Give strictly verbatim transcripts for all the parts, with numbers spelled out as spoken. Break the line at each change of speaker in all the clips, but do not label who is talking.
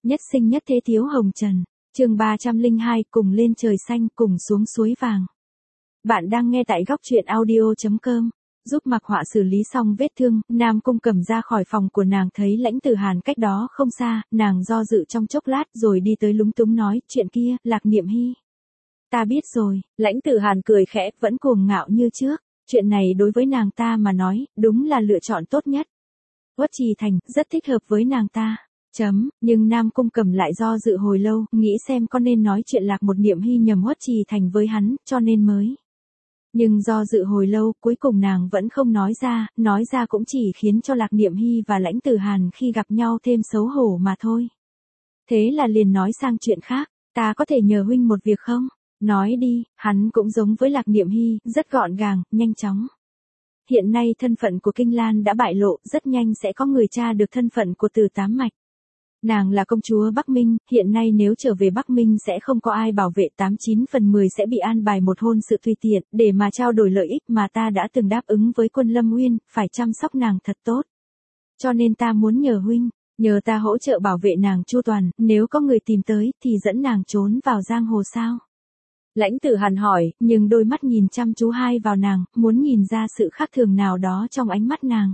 Nhất sinh nhất thế thiếu hồng trần. Chương ba trăm lẻ hai, cùng lên trời xanh, cùng xuống suối vàng. Bạn đang nghe tại góc truyện audio chấm com. Giúp Mạc Họa xử lý xong vết thương, Nam Cung Cẩm ra khỏi phòng của nàng thấy Lãnh Tử Hàn cách đó không xa, nàng do dự trong chốc lát rồi đi tới lúng túng nói, chuyện kia, Lạc Niệm Hi. Ta biết rồi, Lãnh Tử Hàn cười khẽ, vẫn cuồng ngạo như trước, chuyện này đối với nàng ta mà nói, đúng là lựa chọn tốt nhất. Uất Trì Thành, rất thích hợp với nàng ta. Chấm, nhưng Nam Cung Cẩm lại do dự hồi lâu, nghĩ xem có nên nói chuyện Lạc một Niệm Hi nhầm Uất Trì Thành với hắn, cho nên mới. Nhưng do dự hồi lâu, cuối cùng nàng vẫn không nói ra, nói ra cũng chỉ khiến cho Lạc Niệm Hi và Lãnh Tử Hàn khi gặp nhau thêm xấu hổ mà thôi. Thế là liền nói sang chuyện khác, ta có thể nhờ huynh một việc không? Nói đi, hắn cũng giống với Lạc Niệm Hi, rất gọn gàng, nhanh chóng. Hiện nay thân phận của Kinh Lan đã bại lộ, rất nhanh sẽ có người tra được thân phận của Từ Tám Mạch. Nàng là công chúa Bắc Minh, hiện nay nếu trở về Bắc Minh sẽ không có ai bảo vệ, tám chín phần mười sẽ bị an bài một hôn sự tùy tiện, để mà trao đổi lợi ích mà ta đã từng đáp ứng với Quân Lâm Uyên, phải chăm sóc nàng thật tốt. Cho nên ta muốn nhờ huynh, nhờ ta hỗ trợ bảo vệ nàng chu toàn, nếu có người tìm tới, thì dẫn nàng trốn vào giang hồ sao? Lãnh Tử Hàn hỏi, nhưng đôi mắt nhìn chăm chú hai vào nàng, muốn nhìn ra sự khác thường nào đó trong ánh mắt nàng.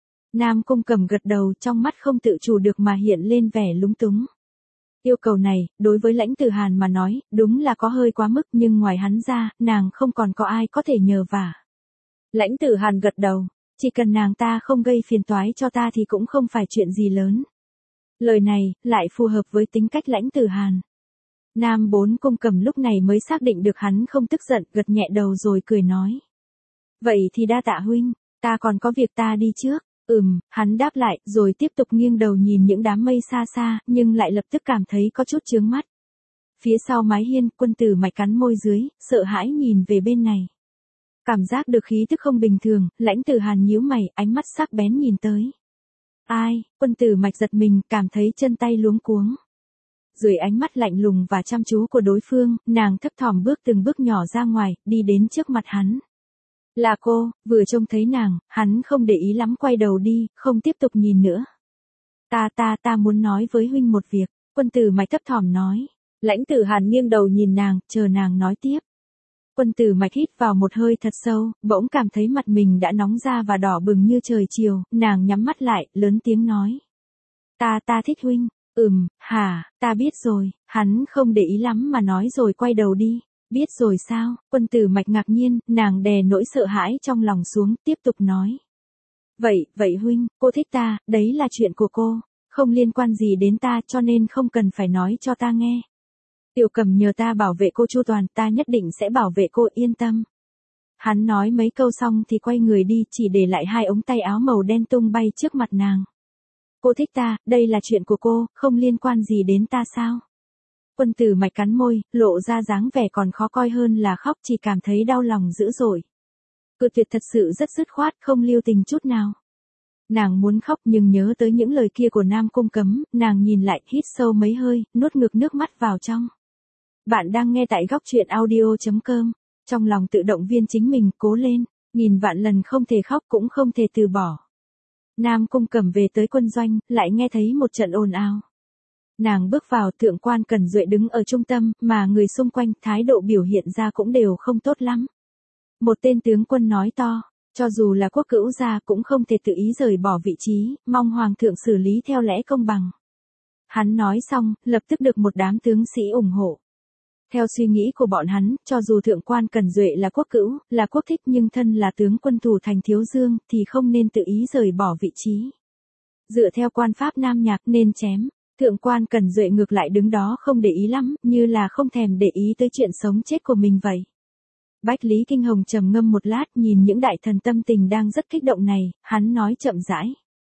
Nam Cung Cẩm gật đầu, trong mắt không tự chủ được mà hiện lên vẻ lúng túng. Yêu cầu này, đối với Lãnh Tử Hàn mà nói, đúng là có hơi quá mức, nhưng ngoài hắn ra, nàng không còn có ai có thể nhờ vả. Lãnh Tử Hàn gật đầu, chỉ cần nàng ta không gây phiền toái cho ta thì cũng không phải chuyện gì lớn. Lời này, lại phù hợp với tính cách Lãnh Tử Hàn. Nam Bốn Cung Cẩm lúc này mới xác định được hắn không tức giận, gật nhẹ đầu rồi cười nói. Vậy thì đa tạ huynh, ta còn có việc ta đi trước. Ừm, hắn đáp lại, rồi tiếp tục nghiêng đầu nhìn những đám mây xa xa, nhưng lại lập tức cảm thấy có chút chướng mắt. Phía sau mái hiên, Quân Tử Mạch cắn môi dưới, sợ hãi nhìn về bên này. Cảm giác được khí tức không bình thường, Lãnh Tử Hàn nhíu mày, ánh mắt sắc bén nhìn tới. Ai? Quân Tử Mạch giật mình, cảm thấy chân tay luống cuống. Dưới ánh mắt lạnh lùng và chăm chú của đối phương, nàng thấp thỏm bước từng bước nhỏ ra ngoài, đi đến trước mặt hắn. Là cô, vừa trông thấy nàng, hắn không để ý lắm quay đầu đi, không tiếp tục nhìn nữa. Ta ta ta muốn nói với huynh một việc, Quân Tử Mạch thấp thỏm nói. Lãnh Tử Hàn nghiêng đầu nhìn nàng, chờ nàng nói tiếp. Quân Tử Mạch hít vào một hơi thật sâu, bỗng cảm thấy mặt mình đã nóng ra và đỏ bừng như trời chiều, nàng nhắm mắt lại, lớn tiếng nói. Ta ta thích huynh, ừm, hả, ta biết rồi, hắn không để ý lắm mà nói rồi quay đầu đi. Biết rồi sao? Quân Tử Mạch ngạc nhiên, nàng đè nỗi sợ hãi trong lòng xuống, tiếp tục nói. Vậy, vậy huynh, cô thích ta, đấy là chuyện của cô, không liên quan gì đến ta cho nên không cần phải nói cho ta nghe. Tiểu Cẩm nhờ ta bảo vệ cô chu toàn, ta nhất định sẽ bảo vệ cô, yên tâm. Hắn nói mấy câu xong thì quay người đi, chỉ để lại hai ống tay áo màu đen tung bay trước mặt nàng. Cô thích ta, đây là chuyện của cô, không liên quan gì đến ta sao? Quân Tử Mạch cắn môi, lộ ra dáng vẻ còn khó coi hơn là khóc, chỉ cảm thấy đau lòng dữ dội. Cự tuyệt thật sự rất dứt khoát, không lưu tình chút nào. Nàng muốn khóc nhưng nhớ tới những lời kia của Nam Cung Cấm, nàng nhìn lại, hít sâu mấy hơi, nuốt ngược nước mắt vào trong. Bạn đang nghe tại góc truyện audio chấm com. Trong lòng tự động viên chính mình, cố lên, nghìn vạn lần không thể khóc cũng không thể từ bỏ. Nam Cung Cẩm về tới quân doanh, lại nghe thấy một trận ồn ào. Nàng bước vào, Thượng quan Cẩn Duệ đứng ở trung tâm, mà người xung quanh thái độ biểu hiện ra cũng đều không tốt lắm. Một tên tướng quân nói to, cho dù là quốc cữu gia cũng không thể tự ý rời bỏ vị trí, mong hoàng thượng xử lý theo lẽ công bằng. Hắn nói xong, lập tức được một đám tướng sĩ ủng hộ. Theo suy nghĩ của bọn hắn, cho dù Thượng quan Cẩn Duệ là quốc cữu, là quốc thích nhưng thân là tướng quân thủ thành Thiếu Dương, thì không nên tự ý rời bỏ vị trí. Dựa theo quan pháp Nam Nhạc nên chém. Thượng quan Cẩn Duệ ngược lại đứng đó không để ý lắm, như là không thèm để ý tới chuyện sống chết của mình vậy. Bách Lý Kinh Hồng trầm ngâm một lát, nhìn những đại thần tâm tình đang rất kích động này, hắn nói chậm rãi.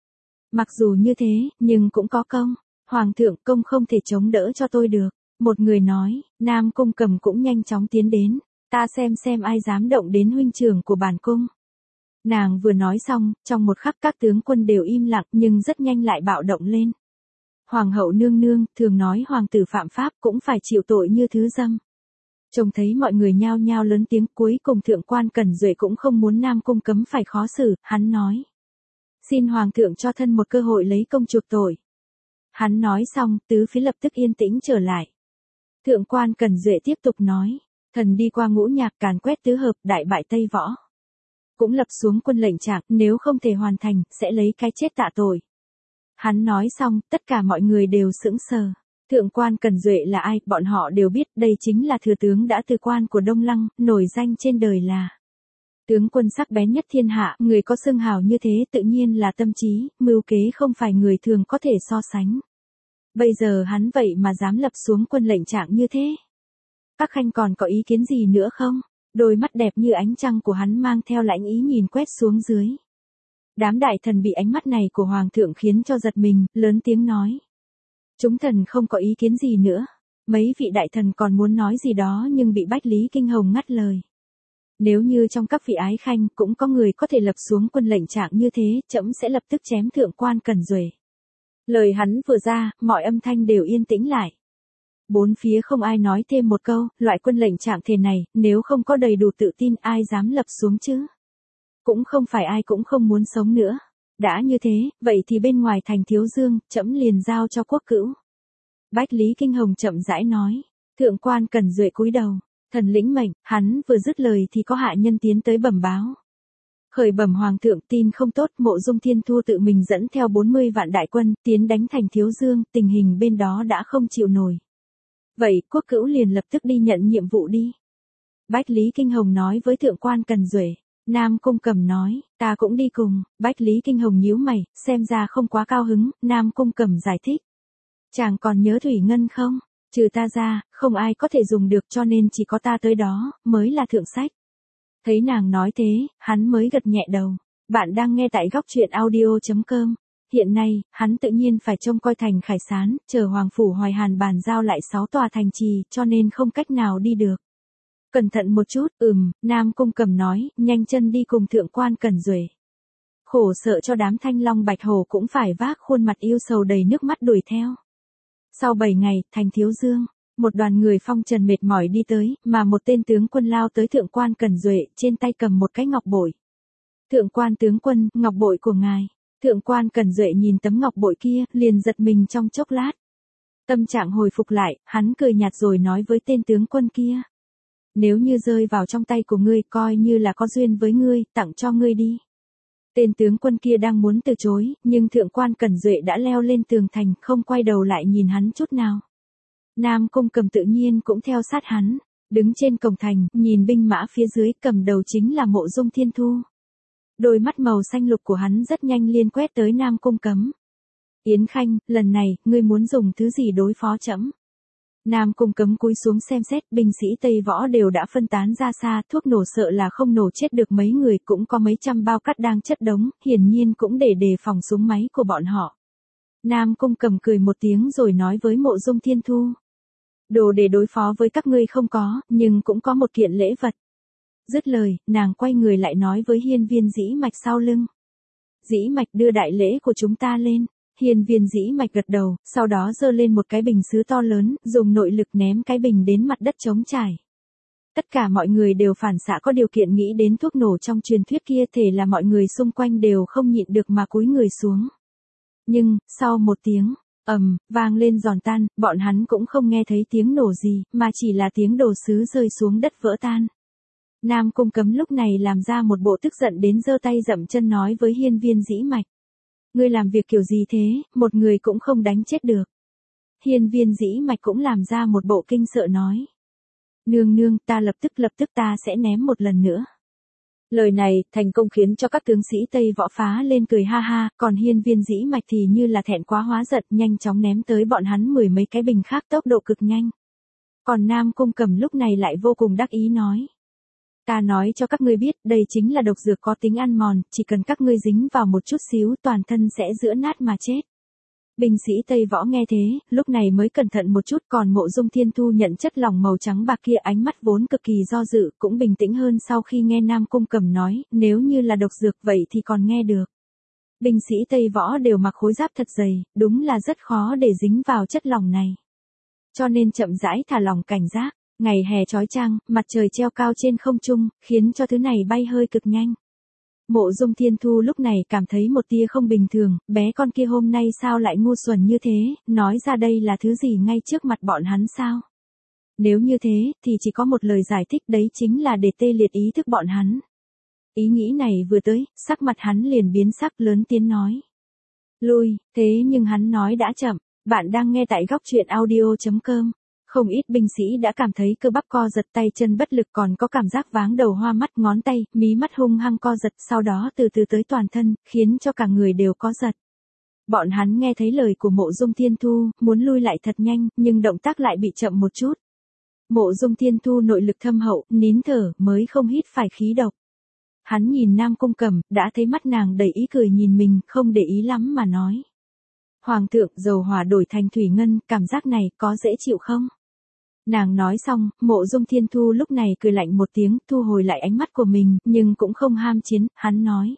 Mặc dù như thế, nhưng cũng có công. Hoàng thượng, công không thể chống đỡ cho tôi được. Một người nói, Nam Cung Cẩm cũng nhanh chóng tiến đến. Ta xem xem ai dám động đến huynh trưởng của bản cung. Nàng vừa nói xong, trong một khắc các tướng quân đều im lặng nhưng rất nhanh lại bạo động lên. Hoàng hậu nương nương, thường nói hoàng tử phạm pháp cũng phải chịu tội như thứ dâm. Trông thấy mọi người nhao nhao lớn tiếng, cuối cùng Thượng quan Cẩn Duệ cũng không muốn Nam Cung Cấm phải khó xử, hắn nói. Xin hoàng thượng cho thân một cơ hội lấy công chuộc tội. Hắn nói xong, tứ phía lập tức yên tĩnh trở lại. Thượng quan Cần Duệ tiếp tục nói, thần đi qua ngũ nhạc càn quét tứ hợp, đại bại Tây Võ. Cũng lập xuống quân lệnh trạng, nếu không thể hoàn thành, sẽ lấy cái chết tạ tội. Hắn nói xong, tất cả mọi người đều sững sờ. Thượng quan Cần Duệ là ai, bọn họ đều biết đây chính là thừa tướng đã từ quan của Đông Lăng, nổi danh trên đời là tướng quân sắc bén nhất thiên hạ, người có xưng hào như thế tự nhiên là tâm trí, mưu kế không phải người thường có thể so sánh. Bây giờ hắn vậy mà dám lập xuống quân lệnh trạng như thế. Các khanh còn có ý kiến gì nữa không? Đôi mắt đẹp như ánh trăng của hắn mang theo lãnh ý nhìn quét xuống dưới. Đám đại thần bị ánh mắt này của hoàng thượng khiến cho giật mình, lớn tiếng nói. Chúng thần không có ý kiến gì nữa. Mấy vị đại thần còn muốn nói gì đó nhưng bị Bách Lý Kinh Hồng ngắt lời. Nếu như trong các vị ái khanh cũng có người có thể lập xuống quân lệnh trạng như thế, trẫm sẽ lập tức chém thượng quan Cần Duệ. Lời hắn vừa ra, mọi âm thanh đều yên tĩnh lại. Bốn phía không ai nói thêm một câu, loại quân lệnh trạng thể này, nếu không có đầy đủ tự tin ai dám lập xuống chứ. Cũng không phải ai cũng không muốn sống nữa. Đã như thế, vậy thì bên ngoài thành Thiếu Dương, trẫm liền giao cho quốc cữu. Bách Lý Kinh Hồng chậm rãi nói, thượng quan Cần Duệ cúi đầu, thần lĩnh mệnh, hắn vừa dứt lời thì có hạ nhân tiến tới bẩm báo. Khởi bẩm hoàng thượng, tin không tốt, Mộ Dung Thiên Thu tự mình dẫn theo bốn mươi vạn đại quân, tiến đánh thành Thiếu Dương, tình hình bên đó đã không chịu nổi. Vậy, quốc cữu liền lập tức đi nhận nhiệm vụ đi. Bách Lý Kinh Hồng nói với thượng quan Cần Duệ. Nam Cung Cẩm nói, ta cũng đi cùng. Bách Lý Kinh Hồng nhíu mày, xem ra không quá cao hứng. Nam Cung Cẩm giải thích. Chàng còn nhớ Thủy Ngân không? Trừ ta ra, không ai có thể dùng được cho nên chỉ có ta tới đó, mới là thượng sách. Thấy nàng nói thế, hắn mới gật nhẹ đầu. Bạn đang nghe tại góc truyện audio chấm com. Hiện nay, hắn tự nhiên phải trông coi thành Khải Sán, chờ Hoàng Phủ Hoài Hàn bàn giao lại sáu tòa thành trì, cho nên không cách nào đi được. Cẩn thận một chút, ừm, Nam Cung Cẩm nói, nhanh chân đi cùng thượng quan Cần Duệ. Khổ sợ cho đám Thanh Long Bạch Hổ cũng phải vác khuôn mặt yêu sầu đầy nước mắt đuổi theo. Sau bảy ngày, thành Thiếu Dương, một đoàn người phong trần mệt mỏi đi tới, mà một tên tướng quân lao tới thượng quan Cần Duệ, trên tay cầm một cái ngọc bội. Thượng quan tướng quân, ngọc bội của ngài. Thượng quan Cần Duệ nhìn tấm ngọc bội kia, liền giật mình trong chốc lát. Tâm trạng hồi phục lại, hắn cười nhạt rồi nói với tên tướng quân kia. Nếu như rơi vào trong tay của ngươi, coi như là có duyên với ngươi, tặng cho ngươi đi. Tên tướng quân kia đang muốn từ chối, nhưng thượng quan Cần Duệ đã leo lên tường thành, không quay đầu lại nhìn hắn chút nào. Nam Cung Cẩm tự nhiên cũng theo sát hắn, đứng trên cổng thành, nhìn binh mã phía dưới, cầm đầu chính là Mộ Dung Thiên Thu. Đôi mắt màu xanh lục của hắn rất nhanh liên quét tới Nam Cung Cẩm. Yến Khanh, lần này, ngươi muốn dùng thứ gì đối phó trẫm? Nam Cung Cẩm cúi xuống xem xét, binh sĩ Tây Võ đều đã phân tán ra xa, thuốc nổ sợ là không nổ chết được mấy người, cũng có mấy trăm bao cát đang chất đống, hiển nhiên cũng để đề phòng súng máy của bọn họ. Nam Cung Cẩm cười một tiếng rồi nói với Mộ Dung Thiên Thu. Đồ để đối phó với các ngươi không có, nhưng cũng có một kiện lễ vật. Dứt lời, nàng quay người lại nói với hiên viên Dĩ Mạch sau lưng. Dĩ Mạch đưa đại lễ của chúng ta lên. Hiên viên Dĩ Mạch gật đầu, sau đó giơ lên một cái bình sứ to lớn, dùng nội lực ném cái bình đến mặt đất trống trải. Tất cả mọi người đều phản xạ có điều kiện nghĩ đến thuốc nổ trong truyền thuyết kia, thể là mọi người xung quanh đều không nhịn được mà cúi người xuống. Nhưng, sau một tiếng, ầm, vang lên giòn tan, bọn hắn cũng không nghe thấy tiếng nổ gì, mà chỉ là tiếng đồ sứ rơi xuống đất vỡ tan. Nam Cung Cẩm lúc này làm ra một bộ tức giận đến giơ tay dậm chân nói với hiên viên Dĩ Mạch. Ngươi làm việc kiểu gì thế, một người cũng không đánh chết được. Hiên viên Dĩ Mạch cũng làm ra một bộ kinh sợ nói. Nương nương, ta lập tức lập tức ta sẽ ném một lần nữa. Lời này, thành công khiến cho các tướng sĩ Tây Võ phá lên cười ha ha, còn hiên viên Dĩ Mạch thì như là thẹn quá hóa giận, nhanh chóng ném tới bọn hắn mười mấy cái bình khác tốc độ cực nhanh. Còn Nam Cung Cẩm lúc này lại vô cùng đắc ý nói. Ta nói cho các ngươi biết, đây chính là độc dược có tính ăn mòn, chỉ cần các ngươi dính vào một chút xíu toàn thân sẽ giữa nát mà chết. Binh sĩ Tây Võ nghe thế, lúc này mới cẩn thận một chút, còn Mộ Dung Thiên Thu nhận chất lỏng màu trắng bạc kia ánh mắt vốn cực kỳ do dự, cũng bình tĩnh hơn sau khi nghe Nam Cung Cẩm nói, nếu như là độc dược vậy thì còn nghe được. Binh sĩ Tây Võ đều mặc khối giáp thật dày, đúng là rất khó để dính vào chất lỏng này. Cho nên chậm rãi thả lỏng cảnh giác. Ngày hè chói chang, mặt trời treo cao trên không trung, khiến cho thứ này bay hơi cực nhanh. Mộ Dung Thiên Thu lúc này cảm thấy một tia không bình thường, bé con kia hôm nay sao lại ngu xuẩn như thế, nói ra đây là thứ gì ngay trước mặt bọn hắn sao? Nếu như thế, thì chỉ có một lời giải thích, đấy chính là để tê liệt ý thức bọn hắn. Ý nghĩ này vừa tới, sắc mặt hắn liền biến sắc, lớn tiếng nói. Lui, thế nhưng hắn nói đã chậm, bạn đang nghe tại góc truyện audio chấm com. Không ít binh sĩ đã cảm thấy cơ bắp co giật, tay chân bất lực, còn có cảm giác váng đầu hoa mắt, ngón tay, mí mắt hung hăng co giật, sau đó từ từ tới toàn thân, khiến cho cả người đều có giật. Bọn hắn nghe thấy lời của Mộ Dung Thiên Thu, muốn lui lại thật nhanh, nhưng động tác lại bị chậm một chút. Mộ Dung Thiên Thu nội lực thâm hậu, nín thở, mới không hít phải khí độc. Hắn nhìn Nam Cung Cẩm, đã thấy mắt nàng đầy ý cười nhìn mình, không để ý lắm mà nói. Hoàng thượng, dầu hỏa đổi thành thủy ngân, cảm giác này có dễ chịu không? Nàng nói xong, Mộ Dung Thiên Thu lúc này cười lạnh một tiếng, thu hồi lại ánh mắt của mình, nhưng cũng không ham chiến, hắn nói.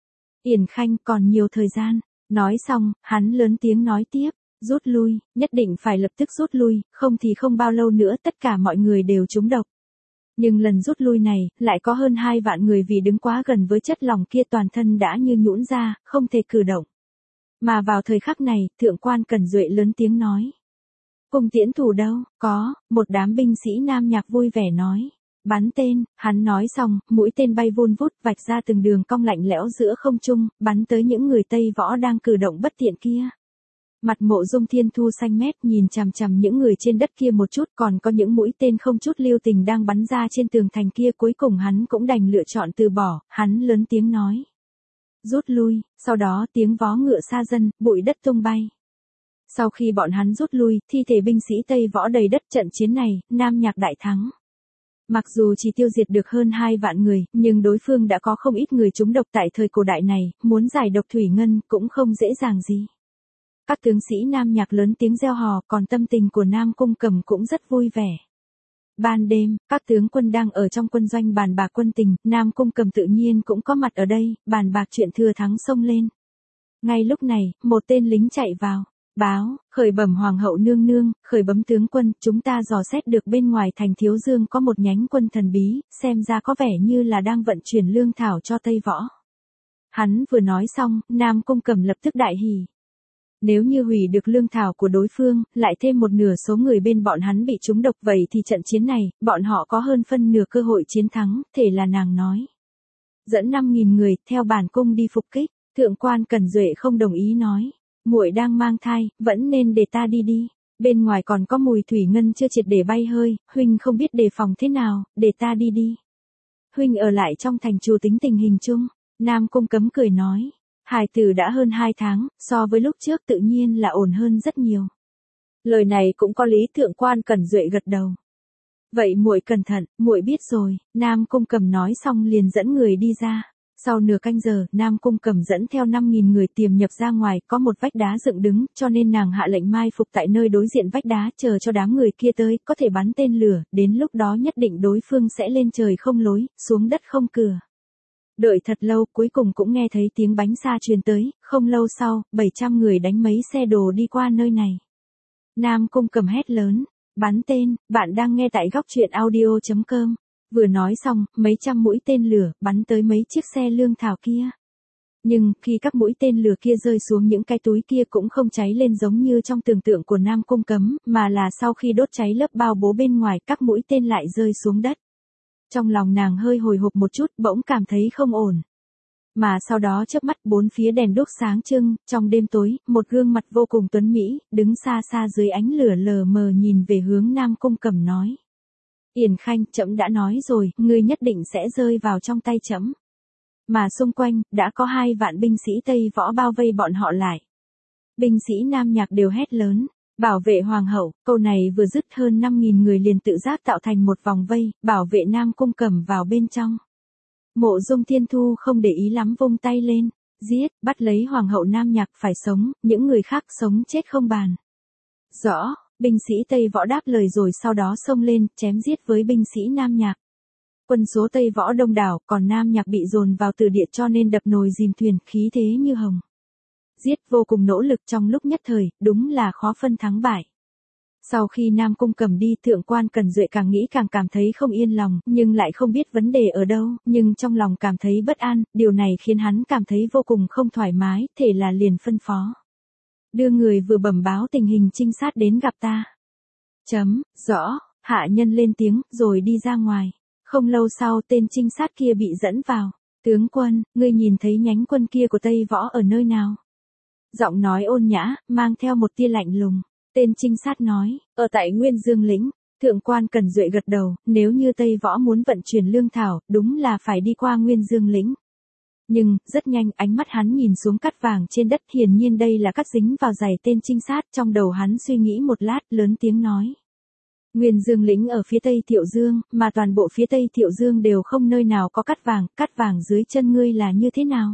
Yển Khanh, còn nhiều thời gian. Nói xong, hắn lớn tiếng nói tiếp, rút lui, nhất định phải lập tức rút lui, không thì không bao lâu nữa tất cả mọi người đều trúng độc. Nhưng lần rút lui này, lại có hơn hai vạn người vì đứng quá gần với chất lỏng kia toàn thân đã như nhũn ra, không thể cử động. Mà vào thời khắc này, thượng quan Cẩn Duệ lớn tiếng nói. Cung tiễn thủ đâu, có, một đám binh sĩ Nam Nhạc vui vẻ nói. Bắn tên, hắn nói xong, mũi tên bay vun vút vạch ra từng đường cong lạnh lẽo giữa không trung, bắn tới những người Tây Võ đang cử động bất tiện kia. Mặt Mộ Dung Thiên Thu xanh mét nhìn chằm chằm những người trên đất kia một chút, còn có những mũi tên không chút lưu tình đang bắn ra trên tường thành kia, cuối cùng hắn cũng đành lựa chọn từ bỏ, hắn lớn tiếng nói. Rút lui, sau đó tiếng vó ngựa xa dần, bụi đất tung bay. Sau khi bọn hắn rút lui, thi thể binh sĩ Tây Võ đầy đất, trận chiến này, Nam Nhạc đại thắng. Mặc dù chỉ tiêu diệt được hơn hai vạn người, nhưng đối phương đã có không ít người trúng độc tại thời cổ đại này, muốn giải độc thủy ngân cũng không dễ dàng gì. Các tướng sĩ Nam Nhạc lớn tiếng reo hò, còn tâm tình của Nam Cung Cẩm cũng rất vui vẻ. Ban đêm, các tướng quân đang ở trong quân doanh bàn bạc quân tình, Nam Cung Cẩm tự nhiên cũng có mặt ở đây, bàn bạc chuyện thừa thắng xông lên. Ngay lúc này, một tên lính chạy vào. Báo, khởi bẩm hoàng hậu nương nương, khởi bấm tướng quân, chúng ta dò xét được bên ngoài thành Thiếu Dương có một nhánh quân thần bí, xem ra có vẻ như là đang vận chuyển lương thảo cho Tây Võ. Hắn vừa nói xong, Nam Cung Cẩm lập tức đại hỉ. Nếu như hủy được lương thảo của đối phương, lại thêm một nửa số người bên bọn hắn bị trúng độc, vậy thì trận chiến này, bọn họ có hơn phân nửa cơ hội chiến thắng, thể là nàng nói. Dẫn năm nghìn người, theo bản cung đi phục kích, thượng quan Cẩn Duệ không đồng ý nói. Muội đang mang thai, vẫn nên để ta đi đi. Bên ngoài còn có mùi thủy ngân chưa triệt để bay hơi, huynh không biết đề phòng thế nào, để ta đi đi. Huynh ở lại trong thành trù tính tình hình chung. Nam Cung Cấm cười nói. Hài tử đã hơn hai tháng, so với lúc trước tự nhiên là ổn hơn rất nhiều. Lời này cũng có lý, thượng quan Cẩn Duệ gật đầu. Vậy muội cẩn thận, muội biết rồi. Nam Cung Cẩm nói xong liền dẫn người đi ra. Sau nửa canh giờ, Nam Cung Cẩm dẫn theo năm nghìn người tiềm nhập ra ngoài, có một vách đá dựng đứng, cho nên nàng hạ lệnh mai phục tại nơi đối diện vách đá, chờ cho đám người kia tới, có thể bắn tên lửa, đến lúc đó nhất định đối phương sẽ lên trời không lối, xuống đất không cửa. Đợi thật lâu, cuối cùng cũng nghe thấy tiếng bánh xa truyền tới, không lâu sau, bảy trăm người đánh mấy xe đồ đi qua nơi này. Nam Cung Cẩm hét lớn, bắn tên, bạn đang nghe tại góc truyện audio chấm com. Vừa nói xong, mấy trăm mũi tên lửa bắn tới mấy chiếc xe lương thảo kia. Nhưng, khi các mũi tên lửa kia rơi xuống những cái túi kia cũng không cháy lên giống như trong tưởng tượng của Nam Cung Cấm, mà là sau khi đốt cháy lớp bao bố bên ngoài, các mũi tên lại rơi xuống đất. Trong lòng nàng hơi hồi hộp một chút, bỗng cảm thấy không ổn. Mà sau đó chớp mắt, bốn phía đèn đuốc sáng trưng, trong đêm tối, một gương mặt vô cùng tuấn mỹ, đứng xa xa dưới ánh lửa lờ mờ nhìn về hướng Nam Cung Cẩm nói. Yển Khanh, trẫm đã nói rồi, ngươi nhất định sẽ rơi vào trong tay trẫm. Mà xung quanh, đã có hai vạn binh sĩ Tây Võ bao vây bọn họ lại. Binh sĩ Nam Nhạc đều hét lớn, bảo vệ hoàng hậu, câu này vừa dứt hơn năm nghìn người liền tự giác tạo thành một vòng vây, bảo vệ Nam Cung Cẩm vào bên trong. Mộ Dung Thiên Thu không để ý lắm vung tay lên, giết, bắt lấy hoàng hậu Nam Nhạc phải sống, những người khác sống chết không bàn. Rõ. Binh sĩ Tây Võ đáp lời rồi sau đó xông lên, chém giết với binh sĩ Nam Nhạc. Quân số Tây Võ đông đảo, còn Nam Nhạc bị dồn vào từ địa cho nên đập nồi dìm thuyền, khí thế như hồng. Giết vô cùng nỗ lực trong lúc nhất thời, đúng là khó phân thắng bại. Sau khi Nam Cung Cẩm đi, Thượng quan Cẩn Duệ càng nghĩ càng cảm thấy không yên lòng, nhưng lại không biết vấn đề ở đâu, nhưng trong lòng cảm thấy bất an, điều này khiến hắn cảm thấy vô cùng không thoải mái, thể là liền phân phó. Đưa người vừa bẩm báo tình hình trinh sát đến gặp ta. Chấm, rõ, hạ nhân lên tiếng, rồi đi ra ngoài. Không lâu sau tên trinh sát kia bị dẫn vào. Tướng quân, ngươi nhìn thấy nhánh quân kia của Tây Võ ở nơi nào? Giọng nói ôn nhã, mang theo một tia lạnh lùng. Tên trinh sát nói, ở tại Nguyên Dương lĩnh. Thượng quan Cẩn Duệ gật đầu, nếu như Tây Võ muốn vận chuyển lương thảo, đúng là phải đi qua Nguyên Dương lĩnh. Nhưng, rất nhanh, ánh mắt hắn nhìn xuống cát vàng trên đất, hiển nhiên đây là cát dính vào giày tên trinh sát, trong đầu hắn suy nghĩ một lát, lớn tiếng nói. Nguyên Dương lĩnh ở phía tây Thiệu Dương, mà toàn bộ phía tây Thiệu Dương đều không nơi nào có cát vàng, cát vàng dưới chân ngươi là như thế nào?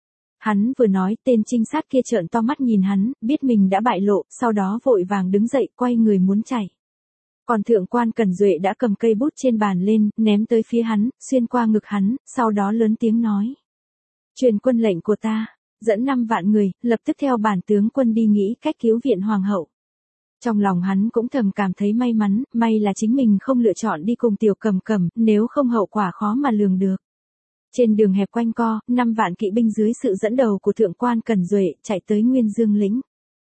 Hắn vừa nói, tên trinh sát kia trợn to mắt nhìn hắn, biết mình đã bại lộ, sau đó vội vàng đứng dậy, quay người muốn chạy. Còn Thượng quan Cẩn Duệ đã cầm cây bút trên bàn lên, ném tới phía hắn, xuyên qua ngực hắn, sau đó lớn tiếng nói. Truyền quân lệnh của ta, dẫn năm vạn người, lập tức theo bản tướng quân đi nghĩ cách cứu viện hoàng hậu. Trong lòng hắn cũng thầm cảm thấy may mắn, may là chính mình không lựa chọn đi cùng Tiểu Cầm Cầm, nếu không hậu quả khó mà lường được. Trên đường hẹp quanh co, năm vạn kỵ binh dưới sự dẫn đầu của Thượng quan Cẩn Duệ, chạy tới Nguyên Dương lĩnh.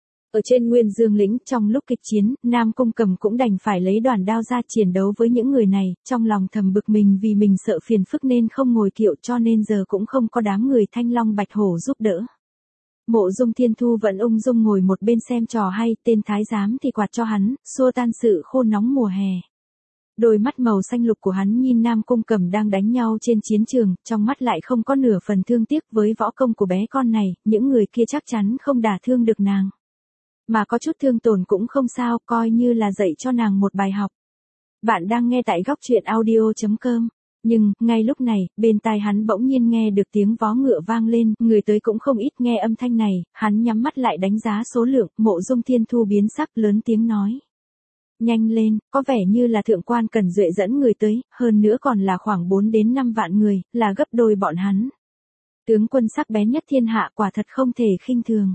Ở trên Nguyên Dương lĩnh, trong lúc kịch chiến, Nam Cung Cẩm cũng đành phải lấy đoàn đao ra chiến đấu với những người này, trong lòng thầm bực mình vì mình sợ phiền phức nên không ngồi kiệu, cho nên giờ cũng không có đám người Thanh Long Bạch Hổ giúp đỡ. Mộ Dung Thiên Thu vẫn ung dung ngồi một bên xem trò hay, tên thái giám thì quạt cho hắn, xua tan sự khô nóng mùa hè. Đôi mắt màu xanh lục của hắn nhìn Nam Cung Cẩm đang đánh nhau trên chiến trường, trong mắt lại không có nửa phần thương tiếc với võ công của bé con này, những người kia chắc chắn không đả thương được nàng. Mà có chút thương tổn cũng không sao, coi như là dạy cho nàng một bài học. Bạn đang nghe tại góc truyện audio chấm com. Nhưng, ngay lúc này, bên tai hắn bỗng nhiên nghe được tiếng vó ngựa vang lên, người tới cũng không ít, nghe âm thanh này, hắn nhắm mắt lại đánh giá số lượng, Mộ Dung Thiên Thu biến sắc lớn tiếng nói. Nhanh lên, có vẻ như là Thượng quan Cẩn Duệ dẫn người tới, hơn nữa còn là khoảng bốn đến năm vạn người, là gấp đôi bọn hắn. Tướng quân sắc bén nhất thiên hạ, quả thật không thể khinh thường.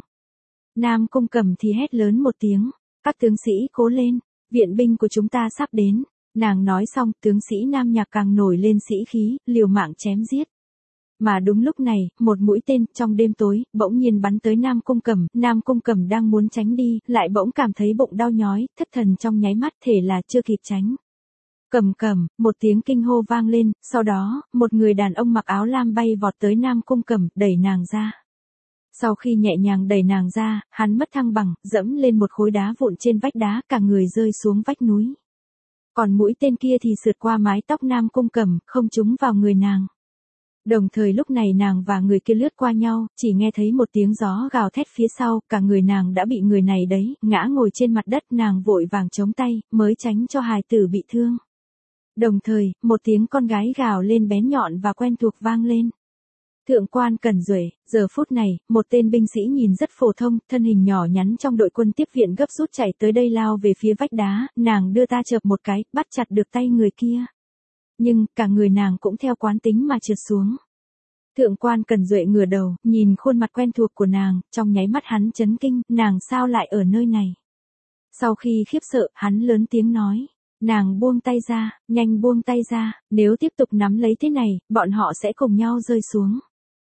Nam Cung Cẩm thì hét lớn một tiếng, các tướng sĩ cố lên, viện binh của chúng ta sắp đến. Nàng nói xong, tướng sĩ Nam Nhạc càng nổi lên sĩ khí, liều mạng chém giết. Mà đúng lúc này, một mũi tên trong đêm tối bỗng nhiên bắn tới Nam Cung Cẩm, Nam Cung Cẩm đang muốn tránh đi, lại bỗng cảm thấy bụng đau nhói, thất thần trong nháy mắt, thể là chưa kịp tránh. Cẩm Cẩm, một tiếng kinh hô vang lên, sau đó, một người đàn ông mặc áo lam bay vọt tới Nam Cung Cẩm, đẩy nàng ra. Sau khi nhẹ nhàng đẩy nàng ra, hắn mất thăng bằng, dẫm lên một khối đá vụn trên vách đá, cả người rơi xuống vách núi. Còn mũi tên kia thì sượt qua mái tóc Nam Cung Cẩm, không trúng vào người nàng. Đồng thời lúc này nàng và người kia lướt qua nhau, chỉ nghe thấy một tiếng gió gào thét phía sau, cả người nàng đã bị người này đấy, ngã ngồi trên mặt đất, nàng vội vàng chống tay, mới tránh cho hài tử bị thương. Đồng thời, một tiếng con gái gào lên bén nhọn và quen thuộc vang lên. Thượng quan Cẩn Duệ, giờ phút này, một tên binh sĩ nhìn rất phổ thông, thân hình nhỏ nhắn trong đội quân tiếp viện gấp rút chạy tới đây lao về phía vách đá, nàng đưa ta chợp một cái, bắt chặt được tay người kia. Nhưng, cả người nàng cũng theo quán tính mà trượt xuống. Thượng quan Cẩn Duệ ngửa đầu, nhìn khuôn mặt quen thuộc của nàng, trong nháy mắt hắn chấn kinh, nàng sao lại ở nơi này. Sau khi khiếp sợ, hắn lớn tiếng nói. Nàng buông tay ra, nhanh buông tay ra, nếu tiếp tục nắm lấy thế này, bọn họ sẽ cùng nhau rơi xuống.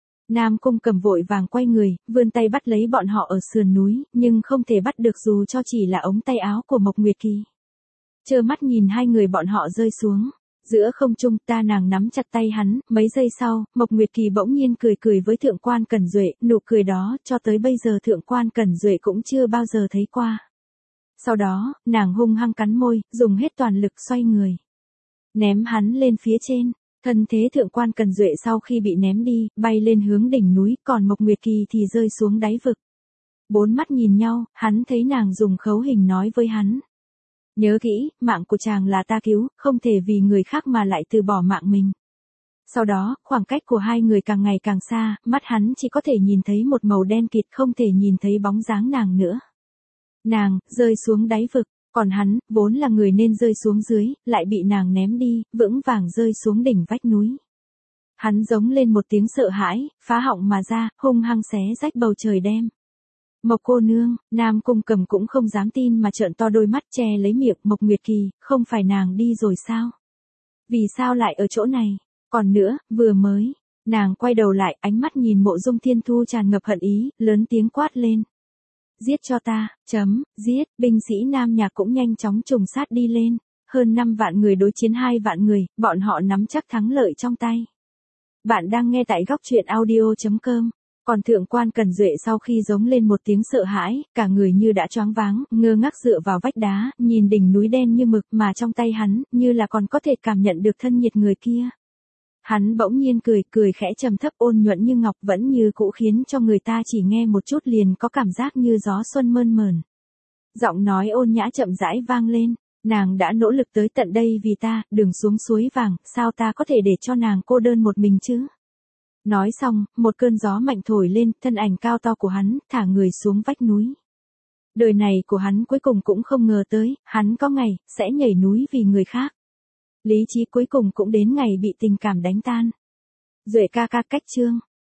Nam Cung Cẩm vội vàng quay người, vươn tay bắt lấy bọn họ ở sườn núi, nhưng không thể bắt được dù cho chỉ là ống tay áo của Mộc Nguyệt Kỳ. Trơ mắt nhìn hai người bọn họ rơi xuống. Giữa không trung, ta nàng nắm chặt tay hắn, mấy giây sau, Mộc Nguyệt Kỳ bỗng nhiên cười cười với Thượng quan Cẩn Duệ, nụ cười đó, cho tới bây giờ Thượng quan Cẩn Duệ cũng chưa bao giờ thấy qua. Sau đó, nàng hung hăng cắn môi, dùng hết toàn lực xoay người. Ném hắn lên phía trên. Thân thế Thượng quan Cẩn Duệ sau khi bị ném đi, bay lên hướng đỉnh núi, còn Mộc Nguyệt Kỳ thì rơi xuống đáy vực. Bốn mắt nhìn nhau, hắn thấy nàng dùng khấu hình nói với hắn. Nhớ kỹ, mạng của chàng là ta cứu, không thể vì người khác mà lại từ bỏ mạng mình. Sau đó, khoảng cách của hai người càng ngày càng xa, mắt hắn chỉ có thể nhìn thấy một màu đen kịt, không thể nhìn thấy bóng dáng nàng nữa. Nàng, rơi xuống đáy vực. Còn hắn, vốn là người nên rơi xuống dưới, lại bị nàng ném đi, vững vàng rơi xuống đỉnh vách núi. Hắn giống lên một tiếng sợ hãi, phá họng mà ra, hung hăng xé rách bầu trời đêm. Mộc cô nương, Nam Cung Cầm cũng không dám tin mà trợn to đôi mắt che lấy miệng. Mộc Nguyệt Kỳ, không phải nàng đi rồi sao? Vì sao lại ở chỗ này? Còn nữa, vừa mới, nàng quay đầu lại, ánh mắt nhìn Mộ Dung Thiên Thu tràn ngập hận ý, lớn tiếng quát lên. Giết cho ta, chấm, giết, binh sĩ Nam Nhạc cũng nhanh chóng trùng sát đi lên. Hơn năm vạn người đối chiến hai vạn người, bọn họ nắm chắc thắng lợi trong tay. Bạn đang nghe tại góc truyện audio chấm com. Còn thượng quan Cần Duệ sau khi giống lên một tiếng sợ hãi, cả người như đã choáng váng, ngơ ngác dựa vào vách đá, nhìn đỉnh núi đen như mực mà trong tay hắn, như là còn có thể cảm nhận được thân nhiệt người kia. Hắn bỗng nhiên cười, cười khẽ trầm thấp ôn nhuận như ngọc vẫn như cũ khiến cho người ta chỉ nghe một chút liền có cảm giác như gió xuân mơn mởn. Giọng nói ôn nhã chậm rãi vang lên, nàng đã nỗ lực tới tận đây vì ta, đường xuống suối vàng, sao ta có thể để cho nàng cô đơn một mình chứ? Nói xong, một cơn gió mạnh thổi lên, thân ảnh cao to của hắn, thả người xuống vách núi. Đời này của hắn cuối cùng cũng không ngờ tới, hắn có ngày, sẽ nhảy núi vì người khác. Lý trí cuối cùng cũng đến ngày bị tình cảm đánh tan. Duệ ca ca cách chương.